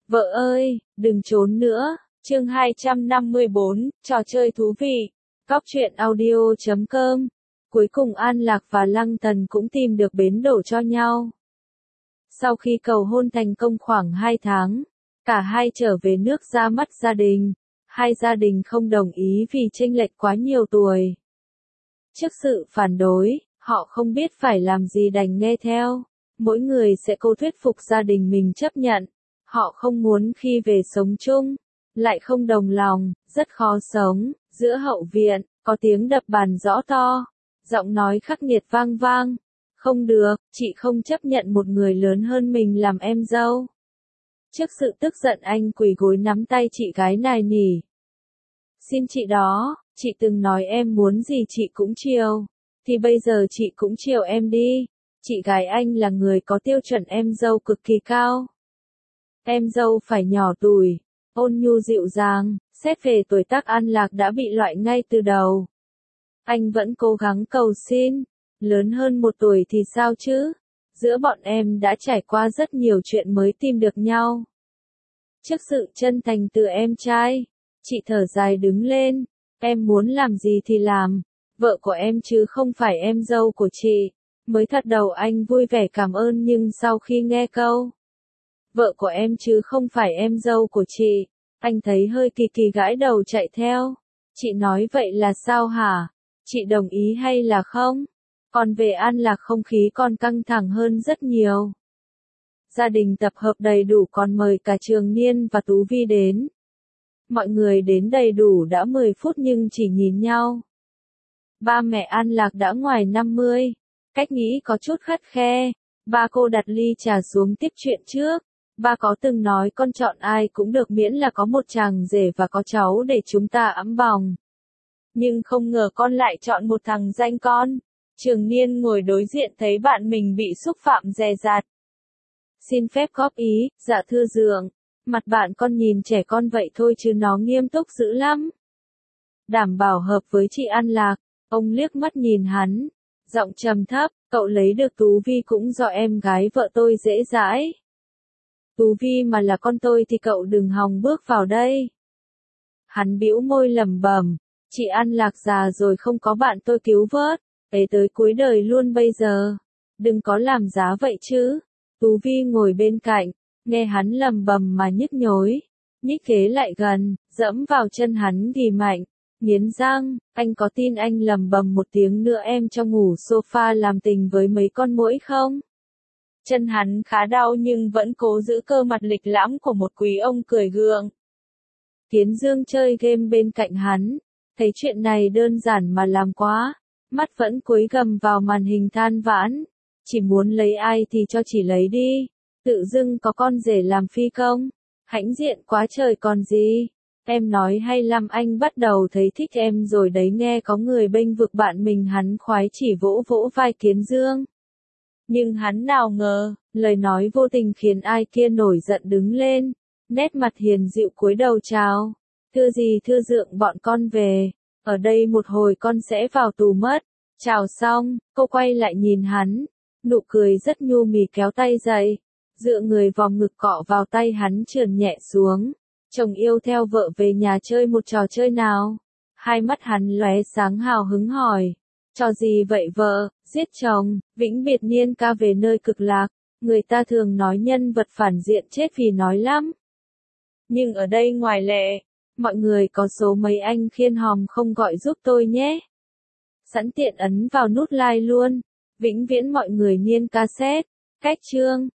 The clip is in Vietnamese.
Vợ ơi, đừng trốn nữa. Chương 254, trò chơi thú vị. Góc truyện audio.com. Cuối cùng An Lạc và Lăng Tần cũng tìm được bến đỗ cho nhau. Sau khi cầu hôn thành công khoảng 2 tháng, cả hai trở về nước ra mắt gia đình. Hai gia đình không đồng ý vì chênh lệch quá nhiều tuổi. Trước sự phản đối, họ không biết phải làm gì đành nghe theo. Mỗi người sẽ cố thuyết phục gia đình mình chấp nhận. Họ không muốn khi về sống chung, lại không đồng lòng, rất khó sống. Giữa hậu viện, có tiếng đập bàn rõ to, giọng nói khắc nghiệt vang vang. Không được, chị không chấp nhận một người lớn hơn mình làm em dâu. Trước sự tức giận anh quỳ gối nắm tay chị gái nài nỉ. Xin chị đó, chị từng nói em muốn gì chị cũng chiều, thì bây giờ chị cũng chiều em đi. Chị gái anh là người có tiêu chuẩn em dâu cực kỳ cao. Em dâu phải nhỏ tuổi, ôn nhu dịu dàng, xét về tuổi tác An Lạc đã bị loại ngay từ đầu. Anh vẫn cố gắng cầu xin, lớn hơn 1 tuổi thì sao chứ? Giữa bọn em đã trải qua rất nhiều chuyện mới tìm được nhau. Trước sự chân thành từ em trai, chị thở dài đứng lên, em muốn làm gì thì làm, vợ của em chứ không phải em dâu của chị. Mới thật đầu anh vui vẻ cảm ơn nhưng sau khi nghe câu vợ của em chứ không phải em dâu của chị, anh thấy hơi kỳ kỳ gãi đầu chạy theo. Chị nói vậy là sao hả? Chị đồng ý hay là không? Còn về An Lạc không khí còn căng thẳng hơn rất nhiều. Gia đình tập hợp đầy đủ còn mời cả Trường Niên và Tú Vi đến. Mọi người đến đầy đủ đã 10 phút nhưng chỉ nhìn nhau. Ba mẹ An Lạc đã ngoài 50, cách nghĩ có chút khắt khe. Ba cô đặt ly trà xuống tiếp chuyện trước. Ba có từng nói con chọn ai cũng được miễn là có một chàng rể và có cháu để chúng ta ẵm bòng. Nhưng không ngờ con lại chọn một thằng danh con. Trường Niên ngồi đối diện thấy bạn mình bị xúc phạm dè dặt. Xin phép góp ý, dạ thưa dượng. Mặt bạn con nhìn trẻ con vậy thôi chứ nó nghiêm túc dữ lắm. Đảm bảo hợp với chị An Lạc. Ông liếc mắt nhìn hắn. Giọng trầm thấp, cậu lấy được Tú Vi cũng do em gái vợ tôi dễ dãi. Tú Vi mà là con tôi thì cậu đừng hòng bước vào đây. Hắn bĩu môi lẩm bẩm, chị An Lạc già rồi không có bạn tôi cứu vớt, ấy tới cuối đời luôn bây giờ. Đừng có làm giá vậy chứ. Tú Vi ngồi bên cạnh, nghe hắn lẩm bẩm mà nhức nhối, nhích ghế lại gần, dẫm vào chân hắn ghì mạnh, nghiến răng, anh có tin anh lẩm bẩm một tiếng nữa em cho ngủ sofa làm tình với mấy con muỗi không? Chân hắn khá đau nhưng vẫn cố giữ cơ mặt lịch lãm của một quý ông cười gượng. Kiến Dương chơi game bên cạnh hắn, thấy chuyện này đơn giản mà làm quá, mắt vẫn cúi gằm vào màn hình than vãn, chỉ muốn lấy ai thì cho chỉ lấy đi, tự dưng có con rể làm phi công, hãnh diện quá trời còn gì. Em nói hay lắm, anh bắt đầu thấy thích em rồi đấy. Nghe có người bênh vực bạn mình hắn khoái chỉ vỗ vỗ vai Kiến Dương. Nhưng hắn nào ngờ, lời nói vô tình khiến ai kia nổi giận đứng lên, nét mặt hiền dịu cúi đầu chào. Thưa gì thưa dượng, bọn con về, ở đây một hồi con sẽ vào tù mất. Chào xong, cô quay lại nhìn hắn, nụ cười rất nhu mì kéo tay dậy, dựa người vòng ngực cọ vào tay hắn trườn nhẹ xuống. Chồng yêu theo vợ về nhà chơi một trò chơi nào? Hai mắt hắn lóe sáng hào hứng hỏi. Trò gì vậy vợ? Giết chồng, vĩnh biệt Niên ca về nơi cực lạc. Người ta thường nói nhân vật phản diện chết vì nói lắm. Nhưng ở đây ngoài lệ, mọi người có số mấy anh khiên hòm không gọi giúp tôi nhé. Sẵn tiện ấn vào nút like luôn. Vĩnh viễn mọi người Niên ca xét. Cách chương.